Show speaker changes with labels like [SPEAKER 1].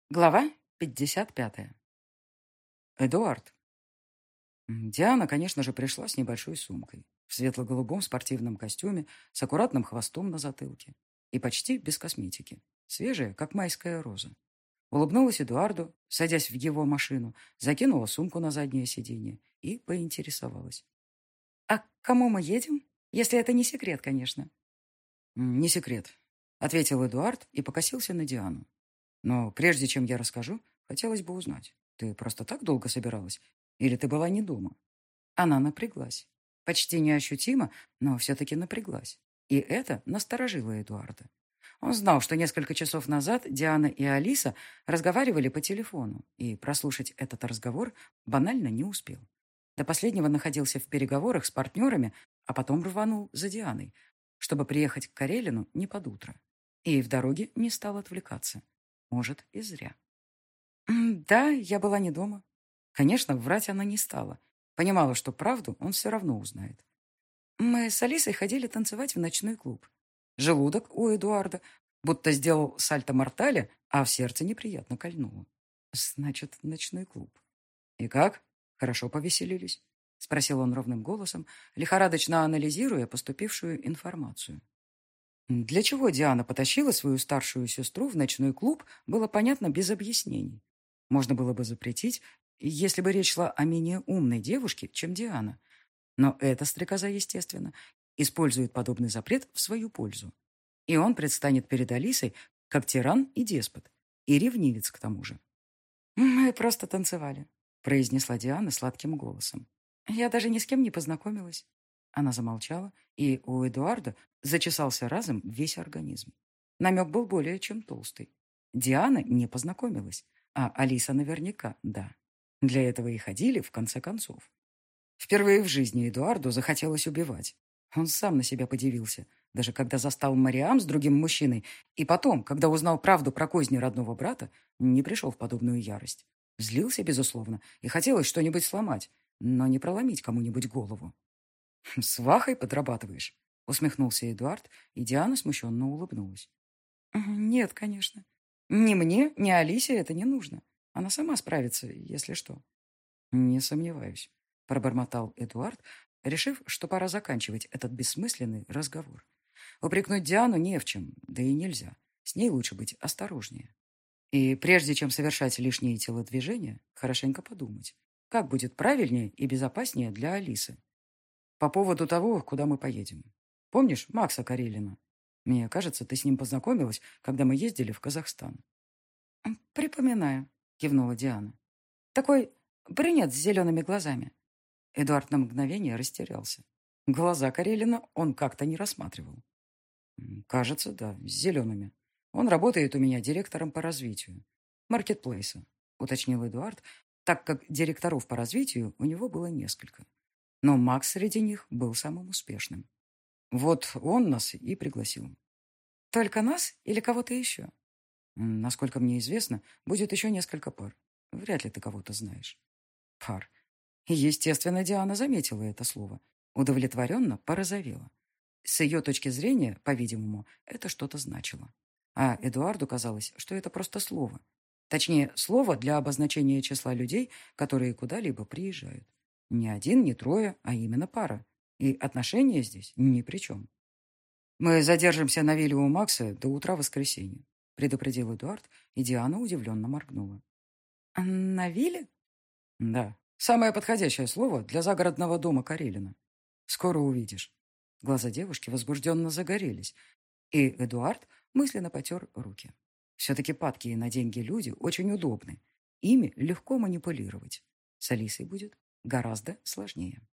[SPEAKER 1] Глава 55. Эдуард. Диана, конечно же, пришла с небольшой сумкой, в светло-голубом спортивном костюме, с аккуратным хвостом на затылке и почти без косметики, свежая, как майская роза. Улыбнулась Эдуарду, садясь в его машину, закинула сумку на заднее сиденье и поинтересовалась. «А к кому мы едем? Если это не секрет, конечно». «Не секрет», — ответил Эдуард и покосился на Диану. «Но прежде чем я расскажу, хотелось бы узнать, ты просто так долго собиралась? Или ты была не дома?» Она напряглась. Почти неощутимо, но все-таки напряглась. И это насторожило Эдуарда. Он знал, что несколько часов назад Диана и Алиса разговаривали по телефону, и прослушать этот разговор банально не успел. До последнего находился в переговорах с партнерами, а потом рванул за Дианой, чтобы приехать к Карелину не под утро. И в дороге не стал отвлекаться. Может, и зря. Да, я была не дома. Конечно, врать она не стала. Понимала, что правду он все равно узнает. Мы с Алисой ходили танцевать в ночной клуб. Желудок у Эдуарда будто сделал сальто-мортале, а в сердце неприятно кольнуло. Значит, ночной клуб. И как? Хорошо повеселились? Спросил он ровным голосом, лихорадочно анализируя поступившую информацию. Для чего Диана потащила свою старшую сестру в ночной клуб, было понятно без объяснений. Можно было бы запретить, если бы речь шла о менее умной девушке, чем Диана. Но эта стрекоза, естественно, использует подобный запрет в свою пользу. И он предстанет перед Алисой как тиран и деспот, и ревнивец к тому же. «Мы просто танцевали», — произнесла Диана сладким голосом. «Я даже ни с кем не познакомилась». Она замолчала, и у Эдуарда зачесался разом весь организм. Намек был более чем толстый. Диана не познакомилась, а Алиса наверняка да. Для этого и ходили, в конце концов. Впервые в жизни Эдуарду захотелось убивать. Он сам на себя подивился, даже когда застал Мариам с другим мужчиной, и потом, когда узнал правду про козни родного брата, не пришел в подобную ярость. Злился, безусловно, и хотелось что-нибудь сломать, но не проломить кому-нибудь голову. «С Вахой подрабатываешь?» — усмехнулся Эдуард, и Диана смущенно улыбнулась. «Нет, конечно. Ни мне, ни Алисе это не нужно. Она сама справится, если что». «Не сомневаюсь», — пробормотал Эдуард, решив, что пора заканчивать этот бессмысленный разговор. Упрекнуть Диану не в чем, да и нельзя. С ней лучше быть осторожнее. И прежде чем совершать лишние телодвижения, хорошенько подумать, как будет правильнее и безопаснее для Алисы. По поводу того, куда мы поедем. Помнишь Макса Карелина? Мне кажется, ты с ним познакомилась, когда мы ездили в Казахстан. «Припоминаю», — кивнула Диана. «Такой брюнет с зелеными глазами». Эдуард на мгновение растерялся. Глаза Карелина он как-то не рассматривал. «Кажется, да, с зелеными. Он работает у меня директором по развитию. Маркетплейса», — уточнил Эдуард, так как директоров по развитию у него было несколько. Но Макс среди них был самым успешным. Вот он нас и пригласил. «Только нас или кого-то еще?» «Насколько мне известно, будет еще несколько пар. Вряд ли ты кого-то знаешь». «Пар». Естественно, Диана заметила это слово. Удовлетворенно порозовела. С ее точки зрения, по-видимому, это что-то значило. А Эдуарду казалось, что это просто слово. Точнее, слово для обозначения числа людей, которые куда-либо приезжают. Не один, не трое, а именно пара. И отношения здесь ни при чем. «Мы задержимся на вилле у Макса до утра воскресенья», предупредил Эдуард, и Диана удивленно моргнула. «На вилле?» «Да, самое подходящее слово для загородного дома Карелина. Скоро увидишь». Глаза девушки возбужденно загорелись, и Эдуард мысленно потер руки. Все-таки падкие на деньги люди очень удобны. Ими легко манипулировать. С Алисой будет гораздо сложнее.